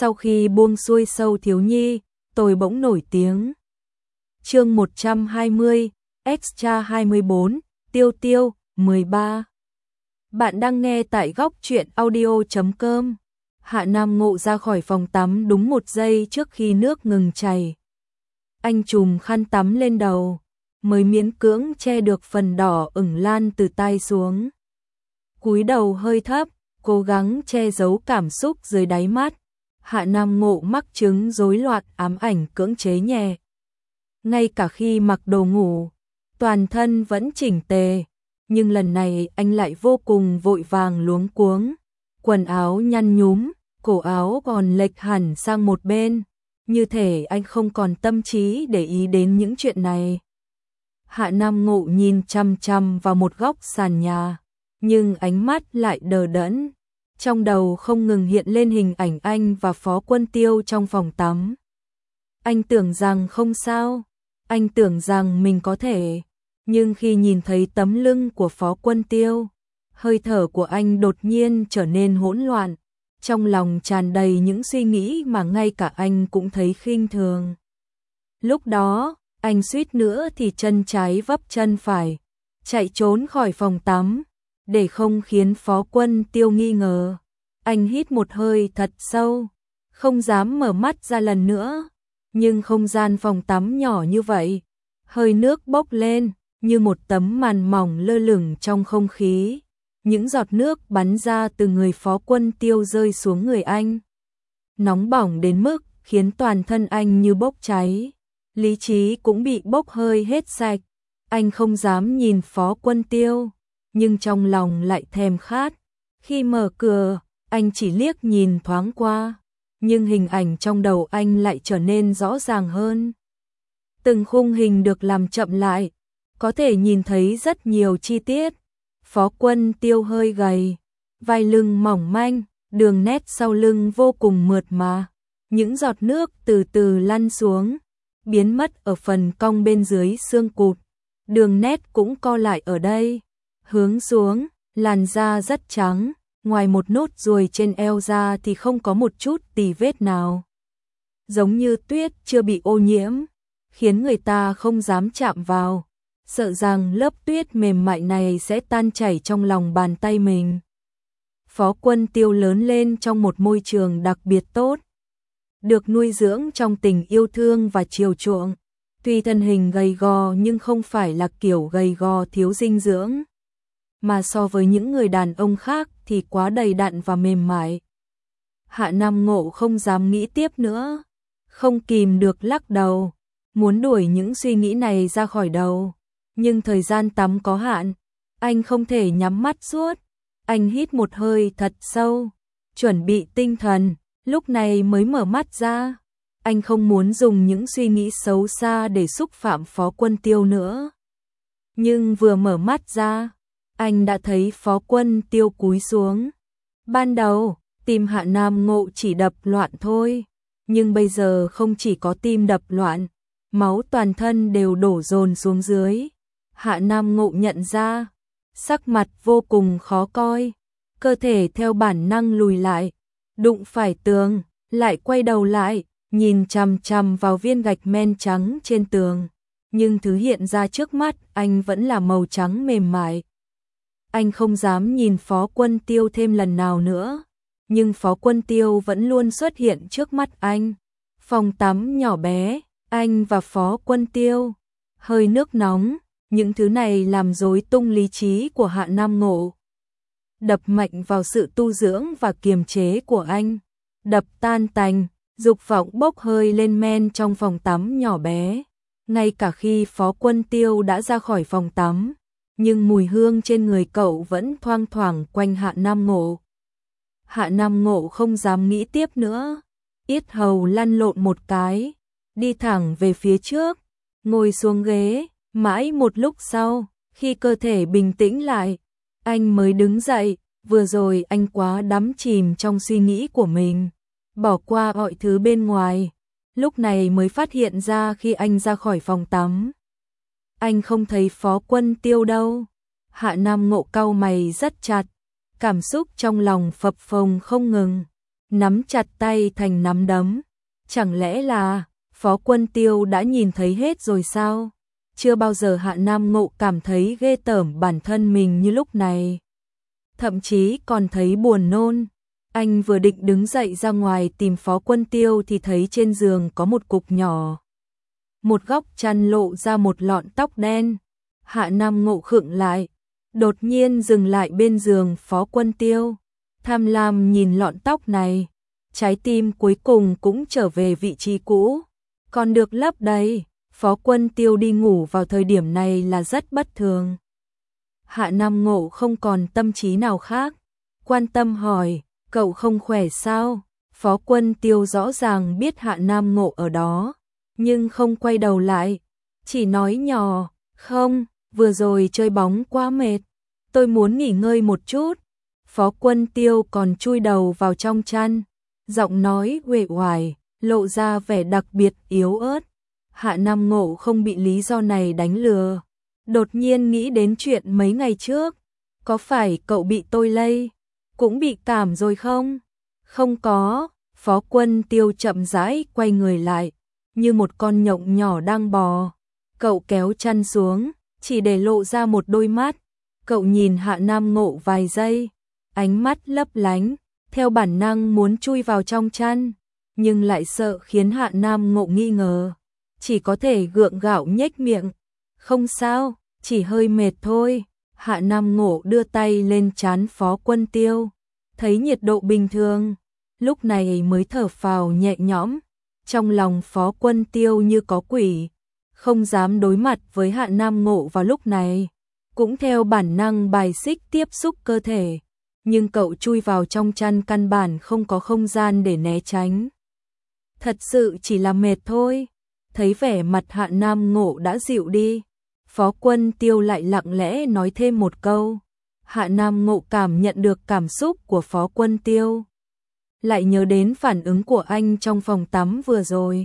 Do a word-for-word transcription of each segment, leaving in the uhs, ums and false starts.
Sau khi buông xuôi Sâu thiếu nhi, tôi bỗng nổi tiếng. Chương một trăm hai mươi, Extra hai mươi bốn, Tiêu Tiêu, mười ba. Bạn đang nghe tại góc truyện audio chấm com. Hạ Nam Ngộ ra khỏi phòng tắm đúng một giây trước khi nước ngừng chảy. Anh trùm khăn tắm lên đầu, mới miễn cưỡng che được phần đỏ ửng lan từ tai xuống. Cúi đầu hơi thấp, cố gắng che giấu cảm xúc dưới đáy mắt. Hạ Nam Ngộ mắc chứng rối loạn ám ảnh cưỡng chế nhẹ. Ngay cả khi mặc đồ ngủ, toàn thân vẫn chỉnh tề, nhưng lần này anh lại vô cùng vội vàng luống cuống. Quần áo nhăn nhúm, cổ áo còn lệch hẳn sang một bên, như thể anh không còn tâm trí để ý đến những chuyện này. Hạ Nam Ngộ nhìn chằm chằm vào một góc sàn nhà, nhưng ánh mắt lại đờ đẫn. Trong đầu không ngừng hiện lên hình ảnh anh và Phó Quân Tiêu trong phòng tắm. Anh tưởng rằng không sao, anh tưởng rằng mình có thể, nhưng khi nhìn thấy tấm lưng của Phó Quân Tiêu, hơi thở của anh đột nhiên trở nên hỗn loạn, trong lòng tràn đầy những suy nghĩ mà ngay cả anh cũng thấy khinh thường. Lúc đó, anh suýt nữa thì chân trái vấp chân phải, chạy trốn khỏi phòng tắm, để không khiến Phó Quân Tiêu nghi ngờ. Anh hít một hơi thật sâu, không dám mở mắt ra lần nữa, nhưng không gian phòng tắm nhỏ như vậy, hơi nước bốc lên như một tấm màn mỏng lơ lửng trong không khí. Những giọt nước bắn ra từ người Phó Quân Tiêu rơi xuống người anh, nóng bỏng đến mức khiến toàn thân anh như bốc cháy, lý trí cũng bị bốc hơi hết sạch. Anh không dám nhìn Phó Quân Tiêu, nhưng trong lòng lại thèm khát. Khi mở cửa, anh chỉ liếc nhìn thoáng qua, nhưng hình ảnh trong đầu anh lại trở nên rõ ràng hơn. Từng khung hình được làm chậm lại, có thể nhìn thấy rất nhiều chi tiết. Phó Quân Tiêu hơi gầy, vai lưng mỏng manh, đường nét sau lưng vô cùng mượt mà. Những giọt nước từ từ lăn xuống, biến mất ở phần cong bên dưới xương cụt. Đường nét cũng co lại ở đây. Hướng xuống, làn da rất trắng, ngoài một nốt ruồi trên eo da thì không có một chút tì vết nào. Giống như tuyết chưa bị ô nhiễm, khiến người ta không dám chạm vào, sợ rằng lớp tuyết mềm mại này sẽ tan chảy trong lòng bàn tay mình. Phó Quân Tiêu lớn lên trong một môi trường đặc biệt tốt, được nuôi dưỡng trong tình yêu thương và chiều chuộng. Tuy thân hình gầy gò nhưng không phải là kiểu gầy gò thiếu dinh dưỡng, mà so với những người đàn ông khác thì quá đầy đặn và mềm mại. Hạ Nam Ngộ không dám nghĩ tiếp nữa, không kìm được lắc đầu, muốn đuổi những suy nghĩ này ra khỏi đầu. Nhưng thời gian tắm có hạn, anh không thể nhắm mắt suốt. Anh hít một hơi thật sâu, chuẩn bị tinh thần, lúc này mới mở mắt ra. Anh không muốn dùng những suy nghĩ xấu xa để xúc phạm Phó Quân Tiêu nữa. Nhưng vừa mở mắt ra, anh đã thấy Phó Quân Tiêu cúi xuống. Ban đầu, tim Hạ Nam Ngộ chỉ đập loạn thôi, nhưng bây giờ không chỉ có tim đập loạn, máu toàn thân đều đổ dồn xuống dưới. Hạ Nam Ngộ nhận ra, sắc mặt vô cùng khó coi, cơ thể theo bản năng lùi lại, đụng phải tường, lại quay đầu lại, nhìn chằm chằm vào viên gạch men trắng trên tường, nhưng thứ hiện ra trước mắt anh vẫn là màu trắng mềm mại. Anh không dám nhìn Phó Quân Tiêu thêm lần nào nữa, nhưng Phó Quân Tiêu vẫn luôn xuất hiện trước mắt anh. Phòng tắm nhỏ bé, anh và Phó Quân Tiêu, hơi nước nóng, những thứ này làm rối tung lý trí của Hạ Nam Ngộ. Đập mạnh vào sự tu dưỡng và kiềm chế của anh, đập tan tành, dục vọng bốc hơi lên men trong phòng tắm nhỏ bé. Ngay cả khi Phó Quân Tiêu đã ra khỏi phòng tắm, nhưng mùi hương trên người cậu vẫn thoang thoảng quanh Hạ Nam Ngộ. Hạ Nam Ngộ không dám nghĩ tiếp nữa, yết hầu lăn lộn một cái, đi thẳng về phía trước, ngồi xuống ghế. Mãi một lúc sau, khi cơ thể bình tĩnh lại, anh mới đứng dậy. Vừa rồi anh quá đắm chìm trong suy nghĩ của mình, bỏ qua mọi thứ bên ngoài. Lúc này mới phát hiện ra khi anh ra khỏi phòng tắm, anh không thấy Phó Quân Tiêu đâu. Hạ Nam Ngộ cau mày rất chặt, cảm xúc trong lòng phập phồng không ngừng. nắm chặt tay thành nắm đấm. Chẳng lẽ là Phó Quân Tiêu đã nhìn thấy hết rồi sao? Chưa bao giờ Hạ Nam Ngộ cảm thấy ghê tởm bản thân mình như lúc này. Thậm chí còn thấy buồn nôn. Anh vừa định đứng dậy ra ngoài tìm Phó Quân Tiêu thì thấy trên giường có một cục nhỏ. Một góc chăn lộ ra một lọn tóc đen. Hạ Nam Ngộ khựng lại, đột nhiên dừng lại bên giường Phó Quân Tiêu. Tham lam nhìn lọn tóc này, trái tim cuối cùng cũng trở về vị trí cũ. Còn được lấp đầy, Phó Quân Tiêu đi ngủ vào thời điểm này là rất bất thường. Hạ Nam Ngộ không còn tâm trí nào khác, quan tâm hỏi, cậu không khỏe sao? Phó Quân Tiêu rõ ràng biết Hạ Nam Ngộ ở đó, nhưng không quay đầu lại, chỉ nói nhỏ, không, vừa rồi chơi bóng quá mệt, tôi muốn nghỉ ngơi một chút. Phó Quân Tiêu còn chui đầu vào trong chăn, giọng nói uể oải, lộ ra vẻ đặc biệt yếu ớt. Hạ Nam Ngộ không bị lý do này đánh lừa, đột nhiên nghĩ đến chuyện mấy ngày trước, có phải cậu bị tôi lây, cũng bị cảm rồi không? Không có. Phó Quân Tiêu chậm rãi quay người lại, như một con nhộng nhỏ đang bò. Cậu kéo chăn xuống, chỉ để lộ ra một đôi mắt. Cậu nhìn Hạ Nam Ngộ vài giây, ánh mắt lấp lánh, theo bản năng muốn chui vào trong chăn, nhưng lại sợ khiến Hạ Nam Ngộ nghi ngờ, chỉ có thể gượng gạo nhếch miệng. Không sao, chỉ hơi mệt thôi. Hạ Nam Ngộ đưa tay lên trán Phó Quân Tiêu, thấy nhiệt độ bình thường, lúc này mới thở phào nhẹ nhõm. Trong lòng Phó Quân Tiêu như có quỷ, không dám đối mặt với Hạ Nam Ngộ vào lúc này, cũng theo bản năng bài xích tiếp xúc cơ thể, nhưng cậu chui vào trong chăn căn bản không có không gian để né tránh. Thật sự chỉ là mệt thôi. Thấy vẻ mặt Hạ Nam Ngộ đã dịu đi, Phó Quân Tiêu lại lặng lẽ nói thêm một câu. Hạ Nam Ngộ cảm nhận được cảm xúc của Phó Quân Tiêu, lại nhớ đến phản ứng của anh trong phòng tắm vừa rồi.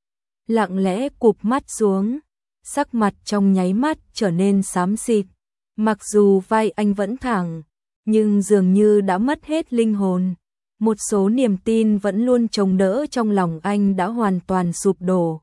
Lặng lẽ cụp mắt xuống, sắc mặt trong nháy mắt trở nên xám xịt. Mặc dù vai anh vẫn thẳng, nhưng dường như đã mất hết linh hồn. Một số niềm tin vẫn luôn chống đỡ trong lòng anh đã hoàn toàn sụp đổ.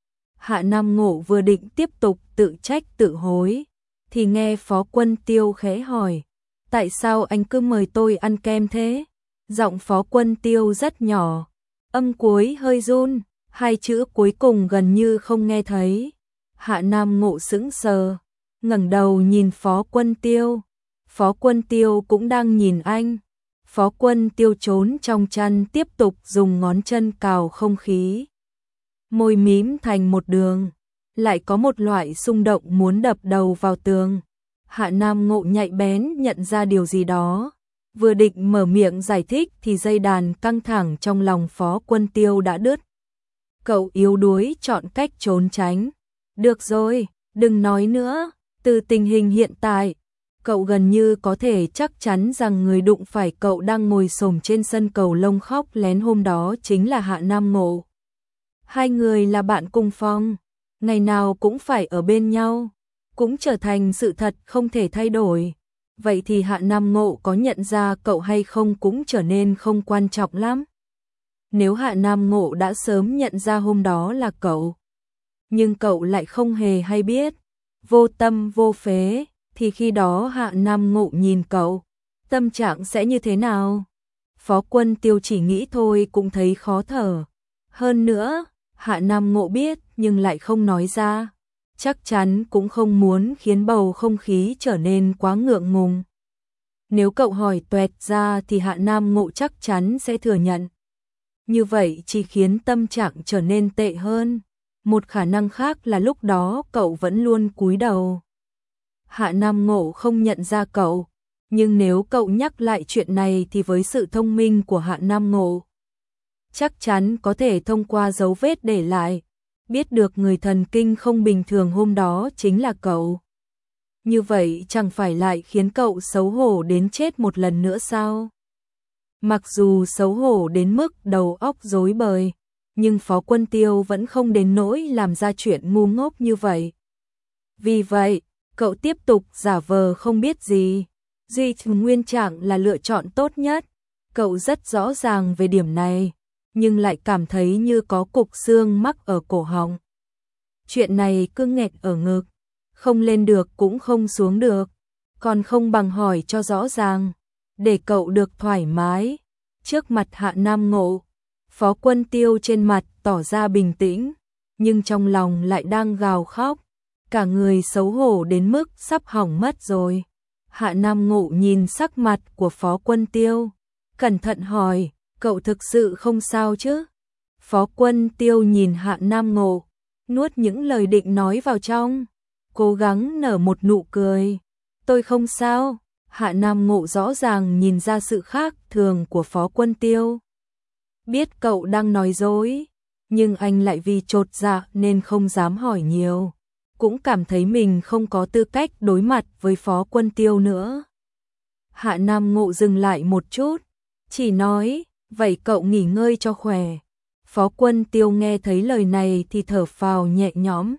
Hạ Nam Ngộ vừa định tiếp tục tự trách tự hối, thì nghe Phó Quân Tiêu khẽ hỏi, tại sao anh cứ mời tôi ăn kem thế? Giọng Phó Quân Tiêu rất nhỏ, âm cuối hơi run, hai chữ cuối cùng gần như không nghe thấy. Hạ Nam Ngộ sững sờ, ngẩng đầu nhìn Phó Quân Tiêu. Phó Quân Tiêu cũng đang nhìn anh. Phó Quân Tiêu trốn trong chăn tiếp tục dùng ngón chân cào không khí, môi mím thành một đường, lại có một loại xung động muốn đập đầu vào tường. Hạ Nam Ngộ nhạy bén nhận ra điều gì đó, vừa định mở miệng giải thích thì dây đàn căng thẳng trong lòng Phó Quân Tiêu đã đứt. Cậu yếu đuối chọn cách trốn tránh. Được rồi, đừng nói nữa, từ tình hình hiện tại, cậu gần như có thể chắc chắn rằng người đụng phải cậu đang ngồi xổm trên sân cầu lông khóc lén hôm đó chính là Hạ Nam Ngộ. Hai người là bạn cùng phòng, ngày nào cũng phải ở bên nhau, cũng trở thành sự thật không thể thay đổi. Vậy thì Hạ Nam Ngộ có nhận ra cậu hay không cũng trở nên không quan trọng lắm. Nếu Hạ Nam Ngộ đã sớm nhận ra hôm đó là cậu, nhưng cậu lại không hề hay biết, vô tâm vô phế, thì khi đó Hạ Nam Ngộ nhìn cậu, tâm trạng sẽ như thế nào? Phó Quân Tiêu chỉ nghĩ thôi cũng thấy khó thở. Hơn nữa, Hạ Nam Ngộ biết nhưng lại không nói ra, chắc chắn cũng không muốn khiến bầu không khí trở nên quá ngượng ngùng. Nếu cậu hỏi toẹt ra thì Hạ Nam Ngộ chắc chắn sẽ thừa nhận. Như vậy chỉ khiến tâm trạng trở nên tệ hơn. Một khả năng khác là lúc đó cậu vẫn luôn cúi đầu. Hạ Nam Ngộ không nhận ra cậu, nhưng nếu cậu nhắc lại chuyện này thì với sự thông minh của Hạ Nam Ngộ, chắc chắn có thể thông qua dấu vết để lại, biết được người thần kinh không bình thường hôm đó chính là cậu. Như vậy chẳng phải lại khiến cậu xấu hổ đến chết một lần nữa sao? Mặc dù xấu hổ đến mức đầu óc rối bời, nhưng Phó Quân Tiêu vẫn không đến nỗi làm ra chuyện ngu ngốc như vậy. Vì vậy, cậu tiếp tục giả vờ không biết gì. Duy trì nguyên trạng là lựa chọn tốt nhất. Cậu rất rõ ràng về điểm này, nhưng lại cảm thấy như có cục xương mắc ở cổ họng. Chuyện này cứ nghẹt ở ngực, không lên được cũng không xuống được, còn không bằng hỏi cho rõ ràng, để cậu được thoải mái. Trước mặt Hạ Nam Ngộ, Phó Quân Tiêu trên mặt tỏ ra bình tĩnh, nhưng trong lòng lại đang gào khóc, cả người xấu hổ đến mức sắp hỏng mất rồi. Hạ Nam Ngộ nhìn sắc mặt của Phó Quân Tiêu, cẩn thận hỏi, cậu thực sự không sao chứ? Phó Quân Tiêu nhìn Hạ Nam Ngộ, nuốt những lời định nói vào trong, cố gắng nở một nụ cười. Tôi không sao. Hạ Nam Ngộ rõ ràng nhìn ra sự khác thường của Phó Quân Tiêu. Biết cậu đang nói dối, nhưng anh lại vì chột dạ nên không dám hỏi nhiều, cũng cảm thấy mình không có tư cách đối mặt với Phó Quân Tiêu nữa. Hạ Nam Ngộ dừng lại một chút, chỉ nói, vậy cậu nghỉ ngơi cho khỏe. Phó Quân Tiêu nghe thấy lời này thì thở phào nhẹ nhõm.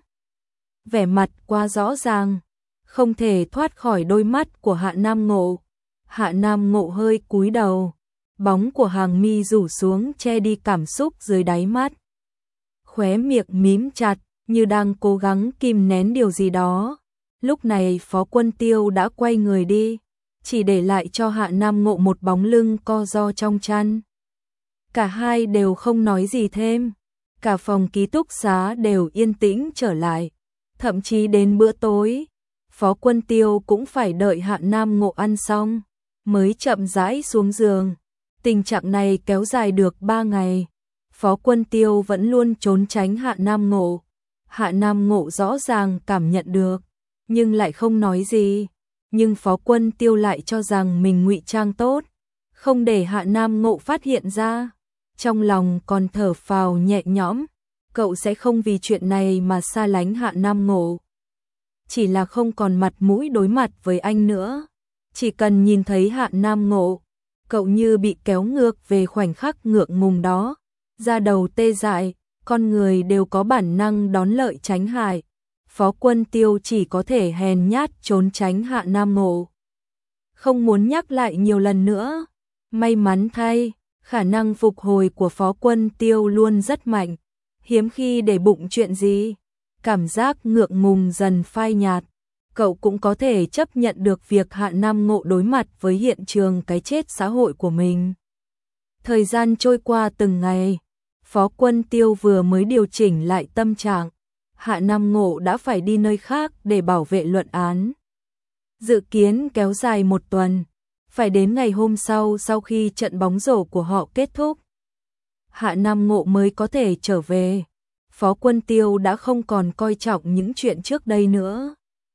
Vẻ mặt quá rõ ràng, không thể thoát khỏi đôi mắt của Hạ Nam Ngộ. Hạ Nam Ngộ hơi cúi đầu, bóng của hàng mi rủ xuống che đi cảm xúc dưới đáy mắt. Khóe miệng mím chặt, như đang cố gắng kìm nén điều gì đó. Lúc này Phó Quân Tiêu đã quay người đi, chỉ để lại cho Hạ Nam Ngộ một bóng lưng co ro trong chăn. Cả hai đều không nói gì thêm, cả phòng ký túc xá đều yên tĩnh trở lại. Thậm chí đến bữa tối, Phó Quân Tiêu cũng phải đợi Hạ Nam Ngộ ăn xong, mới chậm rãi xuống giường. Tình trạng này kéo dài được ba ngày. Phó Quân Tiêu vẫn luôn trốn tránh Hạ Nam Ngộ. Hạ Nam Ngộ rõ ràng cảm nhận được, nhưng lại không nói gì. Nhưng Phó Quân Tiêu lại cho rằng mình ngụy trang tốt, không để Hạ Nam Ngộ phát hiện ra. Trong lòng còn thở phào nhẹ nhõm, cậu sẽ không vì chuyện này mà xa lánh Hạ Nam Ngộ. Chỉ là không còn mặt mũi đối mặt với anh nữa. Chỉ cần nhìn thấy Hạ Nam Ngộ, cậu như bị kéo ngược về khoảnh khắc ngượng ngùng đó. Da đầu tê dại, con người đều có bản năng đón lợi tránh hại. Phó Quân Tiêu chỉ có thể hèn nhát trốn tránh Hạ Nam Ngộ, không muốn nhắc lại nhiều lần nữa. May mắn thay, khả năng phục hồi của Phó Quân Tiêu luôn rất mạnh, hiếm khi để bụng chuyện gì. Cảm giác ngượng ngùng dần phai nhạt, cậu cũng có thể chấp nhận được việc Hạ Nam Ngộ đối mặt với hiện trường cái chết xã hội của mình. Thời gian trôi qua từng ngày, Phó Quân Tiêu vừa mới điều chỉnh lại tâm trạng, Hạ Nam Ngộ đã phải đi nơi khác để bảo vệ luận án. Dự kiến kéo dài một tuần, phải đến ngày hôm sau sau khi trận bóng rổ của họ kết thúc, Hạ Nam Ngộ mới có thể trở về. Phó Quân Tiêu đã không còn coi trọng những chuyện trước đây nữa.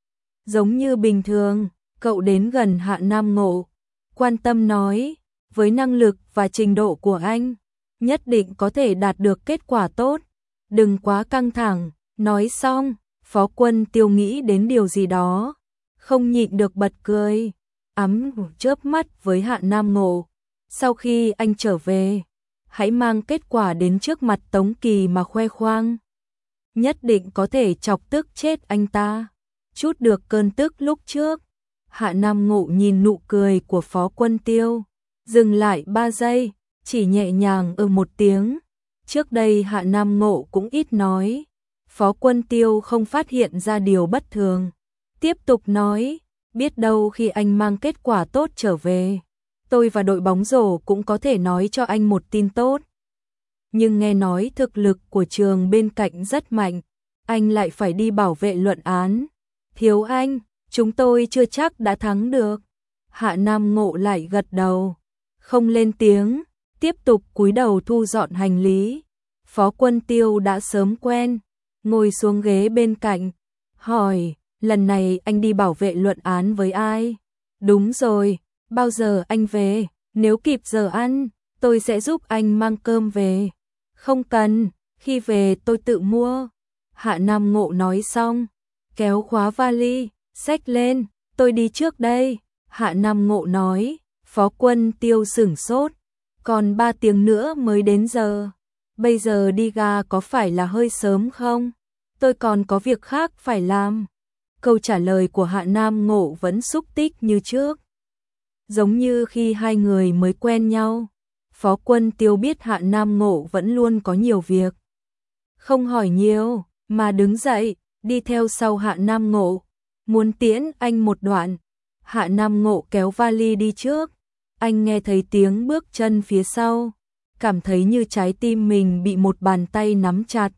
Giống như bình thường, cậu đến gần Hạ Nam Ngộ, quan tâm nói, với năng lực và trình độ của anh, nhất định có thể đạt được kết quả tốt, đừng quá căng thẳng. Nói xong, Phó Quân Tiêu nghĩ đến điều gì đó, không nhịn được bật cười, ấm chớp mắt với Hạ Nam Ngộ. Sau khi anh trở về, hãy mang kết quả đến trước mặt Tống Kỳ mà khoe khoang. Nhất định có thể chọc tức chết anh ta, chút được cơn tức lúc trước. Hạ Nam Ngộ nhìn nụ cười của Phó Quân Tiêu, dừng lại ba giây, chỉ nhẹ nhàng ừ một tiếng. Trước đây Hạ Nam Ngộ cũng ít nói, Phó Quân Tiêu không phát hiện ra điều bất thường. Tiếp tục nói, biết đâu khi anh mang kết quả tốt trở về, tôi và đội bóng rổ cũng có thể nói cho anh một tin tốt. Nhưng nghe nói thực lực của trường bên cạnh rất mạnh, anh lại phải đi bảo vệ luận án. Thiếu anh, chúng tôi chưa chắc đã thắng được. Hạ Nam Ngộ lại gật đầu, không lên tiếng, tiếp tục cúi đầu thu dọn hành lý. Phó Quân Tiêu đã sớm quen, ngồi xuống ghế bên cạnh, hỏi, lần này anh đi bảo vệ luận án với ai? Đúng rồi, bao giờ anh về? Nếu kịp giờ ăn, tôi sẽ giúp anh mang cơm về. Không cần, khi về tôi tự mua. Hạ Nam Ngộ nói xong, kéo khóa vali, xách lên, tôi đi trước đây. Hạ Nam Ngộ nói. Phó Quân Tiêu sửng sốt, còn ba tiếng nữa mới đến giờ. Bây giờ đi ga có phải là hơi sớm không? Tôi còn có việc khác phải làm. Câu trả lời của Hạ Nam Ngộ vẫn xúc tích như trước, giống như khi hai người mới quen nhau. Phó Quân Tiêu biết Hạ Nam Ngộ vẫn luôn có nhiều việc. Không hỏi nhiều, mà đứng dậy, đi theo sau Hạ Nam Ngộ, muốn tiễn anh một đoạn. Hạ Nam Ngộ kéo vali đi trước, anh nghe thấy tiếng bước chân phía sau, cảm thấy như trái tim mình bị một bàn tay nắm chặt.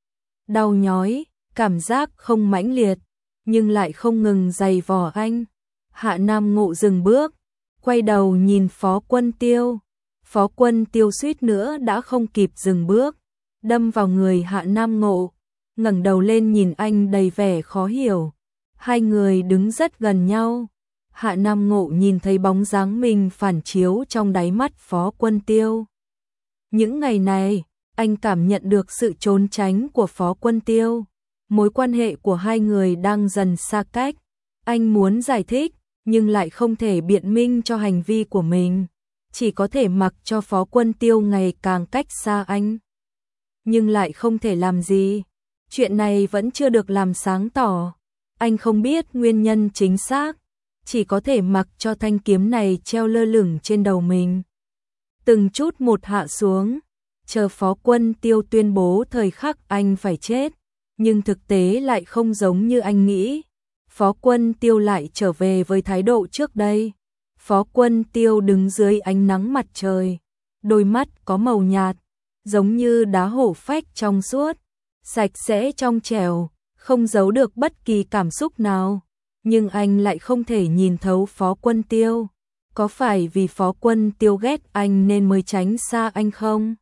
Đau nhói, cảm giác không mãnh liệt, nhưng lại không ngừng giày vò anh. Hạ Nam Ngộ dừng bước, quay đầu nhìn Phó Quân Tiêu. Phó Quân Tiêu suýt nữa đã không kịp dừng bước, đâm vào người Hạ Nam Ngộ, ngẩng đầu lên nhìn anh đầy vẻ khó hiểu. Hai người đứng rất gần nhau. Hạ Nam Ngộ nhìn thấy bóng dáng mình phản chiếu trong đáy mắt Phó Quân Tiêu. Những ngày này, anh cảm nhận được sự trốn tránh của Phó Quân Tiêu. Mối quan hệ của hai người đang dần xa cách. Anh muốn giải thích, nhưng lại không thể biện minh cho hành vi của mình. Chỉ có thể mặc cho Phó Quân Tiêu ngày càng cách xa anh. Nhưng lại không thể làm gì. Chuyện này vẫn chưa được làm sáng tỏ. Anh không biết nguyên nhân chính xác. Chỉ có thể mặc cho thanh kiếm này treo lơ lửng trên đầu mình. Từng chút một hạ xuống, chờ Phó Quân Tiêu tuyên bố thời khắc anh phải chết. Nhưng thực tế lại không giống như anh nghĩ. Phó Quân Tiêu lại trở về với thái độ trước đây. Phó Quân Tiêu đứng dưới ánh nắng mặt trời, đôi mắt có màu nhạt, giống như đá hổ phách trong suốt, sạch sẽ trong trẻo, không giấu được bất kỳ cảm xúc nào. Nhưng anh lại không thể nhìn thấu Phó Quân Tiêu. Có phải vì Phó Quân Tiêu ghét anh nên mới tránh xa anh không?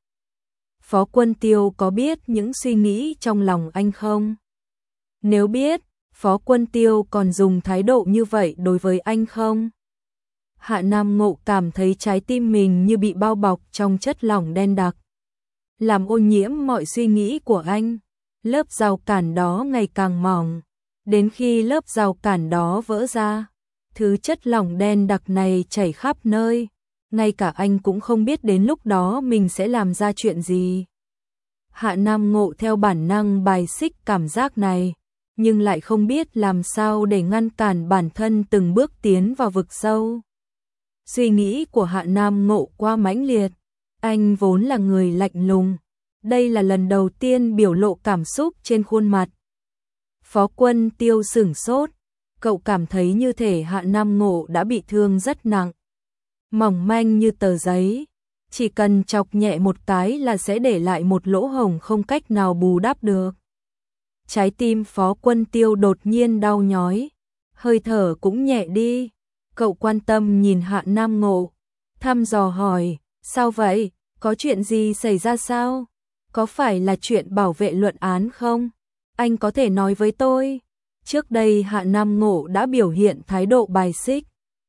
Phó Quân Tiêu có biết những suy nghĩ trong lòng anh không? Nếu biết, Phó Quân Tiêu còn dùng thái độ như vậy đối với anh không? Hạ Nam Ngộ cảm thấy trái tim mình như bị bao bọc trong chất lỏng đen đặc, làm ô nhiễm mọi suy nghĩ của anh. Lớp rào cản đó ngày càng mỏng, đến khi lớp rào cản đó vỡ ra, thứ chất lỏng đen đặc này chảy khắp nơi, ngay cả anh cũng không biết đến lúc đó mình sẽ làm ra chuyện gì. Hạ Nam Ngộ theo bản năng bài xích cảm giác này, nhưng lại không biết làm sao để ngăn cản bản thân từng bước tiến vào vực sâu. Suy nghĩ của Hạ Nam Ngộ quá mãnh liệt, anh vốn là người lạnh lùng, đây là lần đầu tiên biểu lộ cảm xúc trên khuôn mặt. Phó Quân Tiêu sửng sốt, cậu cảm thấy như thể Hạ Nam Ngộ đã bị thương rất nặng, mỏng manh như tờ giấy, chỉ cần chọc nhẹ một cái là sẽ để lại một lỗ hổng không cách nào bù đắp được. Trái tim Phó Quân Tiêu đột nhiên đau nhói, hơi thở cũng nhẹ đi. Cậu quan tâm nhìn Hạ Nam Ngộ, thăm dò hỏi, sao vậy, có chuyện gì xảy ra sao? Có phải là chuyện bảo vệ luận án không? Anh có thể nói với tôi. Trước đây Hạ Nam Ngộ đã biểu hiện thái độ bài xích.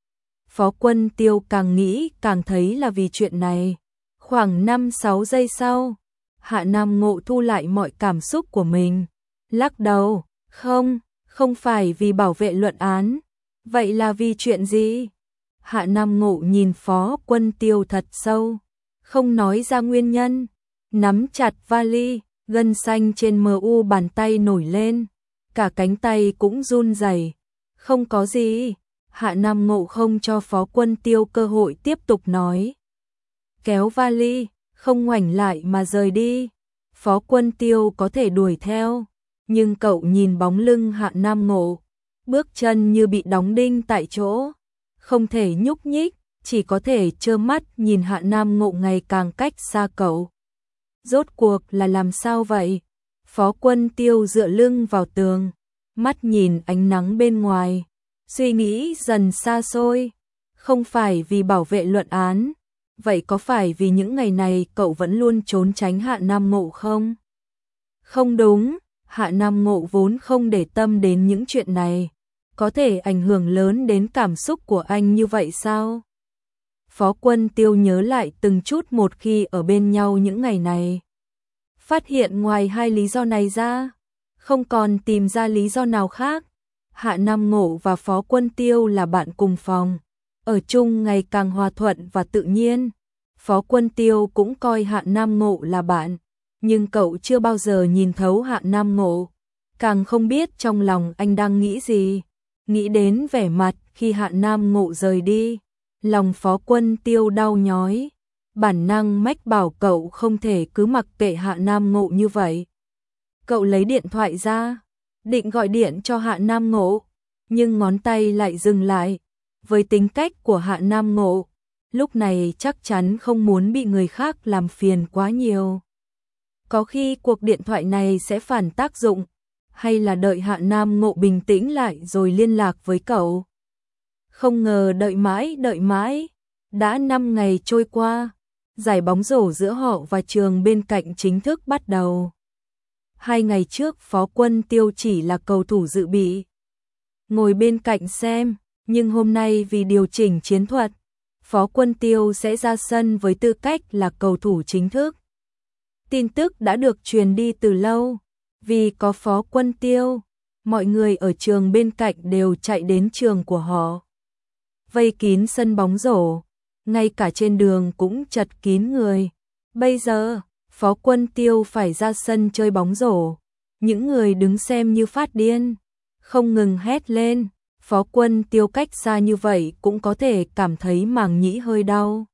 Phó Quân Tiêu càng nghĩ càng thấy là vì chuyện này. Khoảng năm sáu giây sau, Hạ Nam Ngộ thu lại mọi cảm xúc của mình, lắc đầu, không, không phải vì bảo vệ luận án. Vậy là vì chuyện gì? Hạ Nam Ngộ nhìn Phó Quân Tiêu thật sâu, không nói ra nguyên nhân, nắm chặt vali, gân xanh trên mờ u bàn tay nổi lên, cả cánh tay cũng run rẩy. Không có gì. Hạ Nam Ngộ không cho Phó Quân Tiêu cơ hội tiếp tục nói. Kéo vali, không ngoảnh lại mà rời đi. Phó Quân Tiêu có thể đuổi theo, nhưng cậu nhìn bóng lưng Hạ Nam Ngộ, bước chân như bị đóng đinh tại chỗ, không thể nhúc nhích, chỉ có thể trơ mắt nhìn Hạ Nam Ngộ ngày càng cách xa cậu. Rốt cuộc là làm sao vậy? Phó Quân Tiêu dựa lưng vào tường, mắt nhìn ánh nắng bên ngoài, suy nghĩ dần xa xôi. Không phải vì bảo vệ luận án, vậy có phải vì những ngày này cậu vẫn luôn trốn tránh Hạ Nam Ngộ không? Không đúng, Hạ Nam Ngộ vốn không để tâm đến những chuyện này. Có thể ảnh hưởng lớn đến cảm xúc của anh như vậy sao? Phó Quân Tiêu nhớ lại từng chút một khi ở bên nhau những ngày này. Phát hiện ngoài hai lý do này ra, không còn tìm ra lý do nào khác. Hạ Nam Ngộ và Phó Quân Tiêu là bạn cùng phòng, ở chung ngày càng hòa thuận và tự nhiên. Phó Quân Tiêu cũng coi Hạ Nam Ngộ là bạn, nhưng cậu chưa bao giờ nhìn thấu Hạ Nam Ngộ, càng không biết trong lòng anh đang nghĩ gì. Nghĩ đến vẻ mặt khi Hạ Nam Ngộ rời đi, lòng Phó Quân Tiêu đau nhói. bản năng mách bảo cậu không thể cứ mặc kệ Hạ Nam Ngộ như vậy. Cậu lấy điện thoại ra, định gọi điện cho Hạ Nam Ngộ, nhưng ngón tay lại dừng lại. Với tính cách của Hạ Nam Ngộ, lúc này chắc chắn không muốn bị người khác làm phiền quá nhiều. Có khi cuộc điện thoại này sẽ phản tác dụng, hay là đợi Hạ Nam Ngộ bình tĩnh lại rồi liên lạc với cậu. Không ngờ đợi mãi đợi mãi, đã năm ngày trôi qua, giải bóng rổ giữa họ và trường bên cạnh chính thức bắt đầu. Hai ngày trước Phó Quân Tiêu chỉ là cầu thủ dự bị, ngồi bên cạnh xem, nhưng hôm nay vì điều chỉnh chiến thuật, Phó Quân Tiêu sẽ ra sân với tư cách là cầu thủ chính thức. Tin tức đã được truyền đi từ lâu, vì có Phó Quân Tiêu, mọi người ở trường bên cạnh đều chạy đến trường của họ. Vây kín sân bóng rổ, ngay cả trên đường cũng chật kín người. Bây giờ, Phó Quân Tiêu phải ra sân chơi bóng rổ, những người đứng xem như phát điên, không ngừng hét lên. Phó Quân Tiêu cách xa như vậy cũng có thể cảm thấy màng nhĩ hơi đau.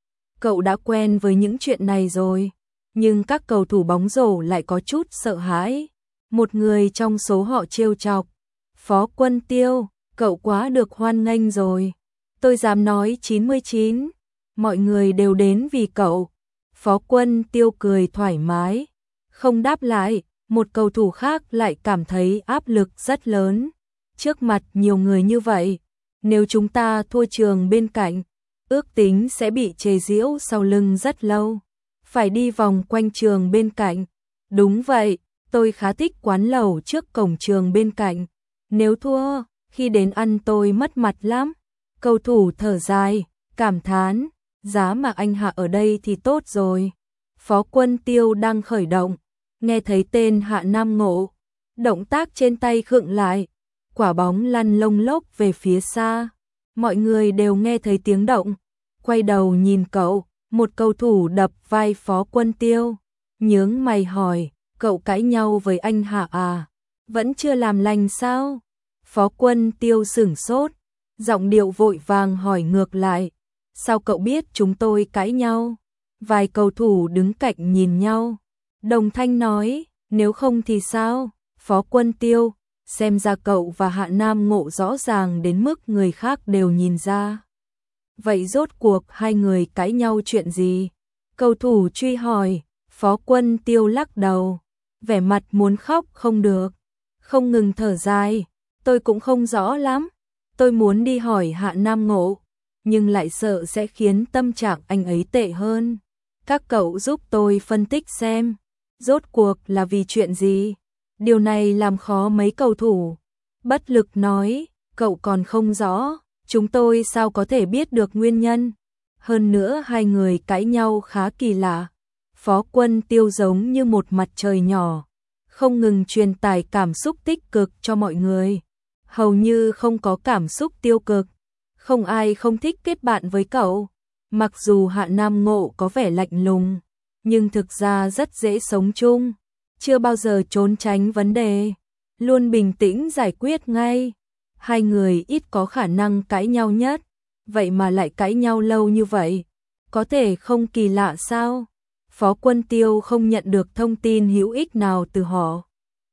Cậu đã quen với những chuyện này rồi, nhưng các cầu thủ bóng rổ lại có chút sợ hãi. Một người trong số họ trêu chọc, Phó Quân Tiêu, cậu quá được hoan nghênh rồi. Tôi dám nói chín mươi chín, mọi người đều đến vì cậu. Phó Quân Tiêu cười thoải mái, không đáp lại. Một cầu thủ khác lại cảm thấy áp lực rất lớn. Trước mặt nhiều người như vậy, nếu chúng ta thua trường bên cạnh, ước tính sẽ bị chê giễu sau lưng rất lâu. Phải đi vòng quanh trường bên cạnh. Đúng vậy, tôi khá thích quán lẩu trước cổng trường bên cạnh. Nếu thua, khi đến ăn tôi mất mặt lắm. Cầu thủ thở dài, cảm thán, giá mà anh Hạ ở đây thì tốt rồi. Phó Quân Tiêu đang khởi động, nghe thấy tên Hạ Nam Ngộ, động tác trên tay khựng lại, quả bóng lăn lông lốc về phía xa. Mọi người đều nghe thấy tiếng động, quay đầu nhìn cậu, một cầu thủ đập vai Phó Quân Tiêu, nhướng mày hỏi, cậu cãi nhau với anh Hạ à? Vẫn chưa làm lành sao? Phó Quân Tiêu sửng sốt, giọng điệu vội vàng hỏi ngược lại, sao cậu biết chúng tôi cãi nhau? Vài cầu thủ đứng cạnh nhìn nhau, đồng thanh nói, nếu không thì sao? Phó Quân Tiêu, xem ra cậu và Hạ Nam Ngộ rõ ràng đến mức người khác đều nhìn ra. Vậy rốt cuộc hai người cãi nhau chuyện gì? Cầu thủ truy hỏi. Phó Quân Tiêu lắc đầu, vẻ mặt muốn khóc không được, không ngừng thở dài, tôi cũng không rõ lắm. Tôi muốn đi hỏi Hạ Nam Ngộ, nhưng lại sợ sẽ khiến tâm trạng anh ấy tệ hơn. Các cậu giúp tôi phân tích xem, rốt cuộc là vì chuyện gì? Điều này làm khó mấy cầu thủ. Bất lực nói, cậu còn không rõ, chúng tôi sao có thể biết được nguyên nhân. Hơn nữa hai người cãi nhau khá kỳ lạ. Phó Quân Tiêu giống như một mặt trời nhỏ, không ngừng truyền tải cảm xúc tích cực cho mọi người. Hầu như không có cảm xúc tiêu cực, không ai không thích kết bạn với cậu. Mặc dù Hạ Nam Ngộ có vẻ lạnh lùng, nhưng thực ra rất dễ sống chung, chưa bao giờ trốn tránh vấn đề, luôn bình tĩnh giải quyết ngay. Hai người ít có khả năng cãi nhau nhất, vậy mà lại cãi nhau lâu như vậy, có thể không kỳ lạ sao? Phó Quân Tiêu không nhận được thông tin hữu ích nào từ họ.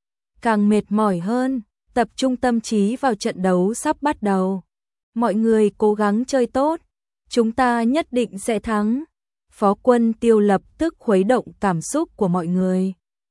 Càng mệt mỏi hơn, tập trung tâm trí vào trận đấu sắp bắt đầu. Mọi người cố gắng chơi tốt, chúng ta nhất định sẽ thắng. Phó Quân Tiêu lập tức khuấy động cảm xúc của mọi người.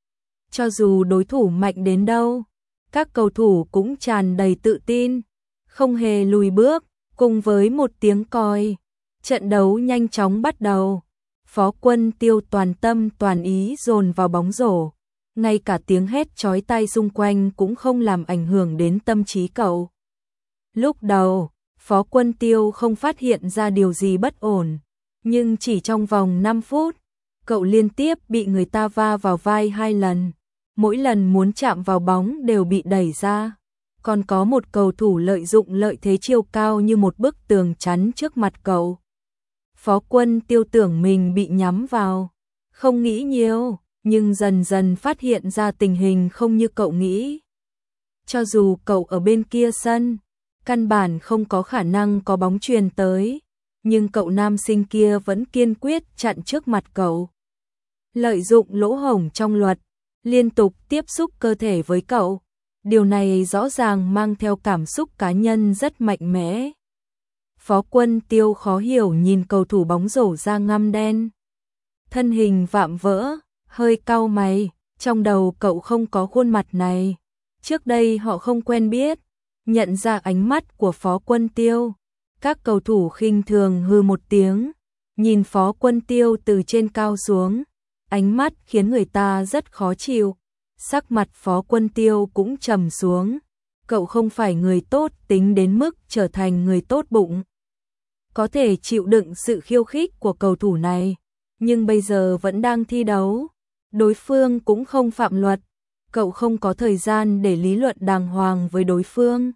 Cho dù đối thủ mạnh đến đâu, các cầu thủ cũng tràn đầy tự tin, không hề lùi bước. Cùng với một tiếng còi, trận đấu nhanh chóng bắt đầu. Phó Quân Tiêu toàn tâm toàn ý dồn vào bóng rổ, ngay cả tiếng hét chói tai xung quanh cũng không làm ảnh hưởng đến tâm trí cậu. Lúc đầu, Phó Quân Tiêu không phát hiện ra điều gì bất ổn, nhưng chỉ trong vòng năm phút, cậu liên tiếp bị người ta va vào vai hai lần, mỗi lần muốn chạm vào bóng đều bị đẩy ra. Còn có một cầu thủ lợi dụng lợi thế chiều cao như một bức tường chắn trước mặt cậu. Phó Quân Tiêu tưởng mình bị nhắm vào, không nghĩ nhiều, nhưng dần dần phát hiện ra tình hình không như cậu nghĩ. Cho dù cậu ở bên kia sân, căn bản không có khả năng có bóng truyền tới, nhưng cậu nam sinh kia vẫn kiên quyết chặn trước mặt cậu. Lợi dụng lỗ hổng trong luật, liên tục tiếp xúc cơ thể với cậu. Điều này rõ ràng mang theo cảm xúc cá nhân rất mạnh mẽ. Phó Quân Tiêu khó hiểu nhìn cầu thủ bóng rổ da ngăm đen. Thân hình vạm vỡ, hơi cau mày, trong đầu cậu không có khuôn mặt này. Trước đây họ không quen biết, nhận ra ánh mắt của Phó Quân Tiêu. Các cầu thủ khinh thường hừ một tiếng, nhìn Phó Quân Tiêu từ trên cao xuống. Ánh mắt khiến người ta rất khó chịu. Sắc mặt Phó Quân Tiêu cũng trầm xuống. Cậu không phải người tốt tính đến mức trở thành người tốt bụng. Có thể chịu đựng sự khiêu khích của cầu thủ này, nhưng bây giờ vẫn đang thi đấu. Đối phương cũng không phạm luật. Cậu không có thời gian để lý luận đàng hoàng với đối phương.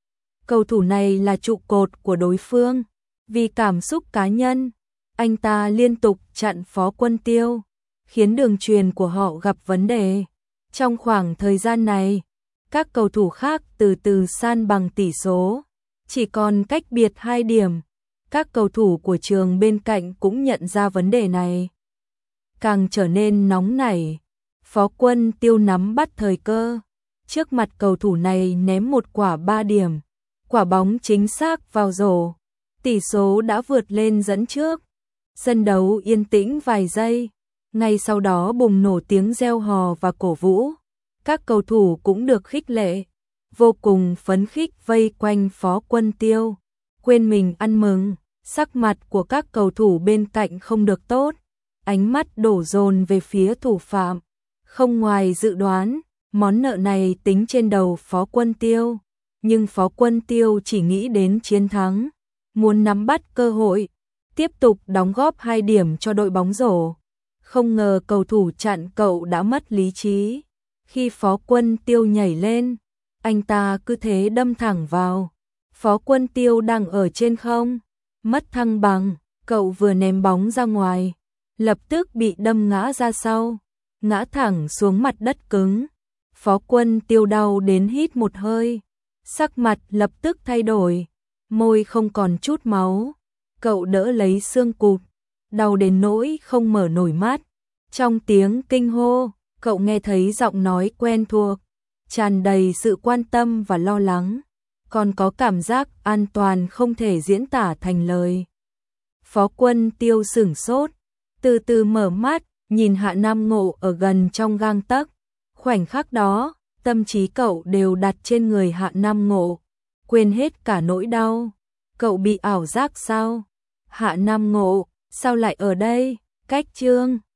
Cầu thủ này là trụ cột của đối phương. Vì cảm xúc cá nhân, anh ta liên tục chặn Phó Quân Tiêu, khiến đường truyền của họ gặp vấn đề. Trong khoảng thời gian này, các cầu thủ khác từ từ san bằng tỷ số, chỉ còn cách biệt hai điểm. Các cầu thủ của trường bên cạnh cũng nhận ra vấn đề này. Càng trở nên nóng nảy, Phó Quân Tiêu nắm bắt thời cơ. Trước mặt cầu thủ này ném một quả ba điểm. Quả bóng chính xác vào rổ. Tỷ số đã vượt lên dẫn trước. Sân đấu yên tĩnh vài giây. Ngay sau đó bùng nổ tiếng reo hò và cổ vũ. Các cầu thủ cũng được khích lệ, vô cùng phấn khích vây quanh Phó Quân Tiêu, quên mình ăn mừng. Sắc mặt của các cầu thủ bên cạnh không được tốt, ánh mắt đổ dồn về phía thủ phạm. Không ngoài dự đoán, món nợ này tính trên đầu Phó Quân Tiêu, nhưng Phó Quân Tiêu chỉ nghĩ đến chiến thắng, muốn nắm bắt cơ hội, tiếp tục đóng góp hai điểm cho đội bóng rổ. Không ngờ cầu thủ chặn cậu đã mất lý trí. Khi Phó Quân Tiêu nhảy lên, anh ta cứ thế đâm thẳng vào. Phó Quân Tiêu đang ở trên không, mất thăng bằng, cậu vừa ném bóng ra ngoài, lập tức bị đâm ngã ra sau, ngã thẳng xuống mặt đất cứng. Phó Quân Tiêu đau đến hít một hơi, sắc mặt lập tức thay đổi, môi không còn chút máu. Cậu đỡ lấy xương cụt, đau đến nỗi không mở nổi mắt. Trong tiếng kinh hô, cậu nghe thấy giọng nói quen thuộc, tràn đầy sự quan tâm và lo lắng, còn có cảm giác an toàn không thể diễn tả thành lời. Phó Quân Tiêu sửng sốt, từ từ mở mắt, nhìn Hạ Nam Ngộ ở gần trong gang tấc. Khoảnh khắc đó, tâm trí cậu đều đặt trên người Hạ Nam Ngộ, quên hết cả nỗi đau. Cậu bị ảo giác sao? Hạ Nam Ngộ, sao lại ở đây? Cách chương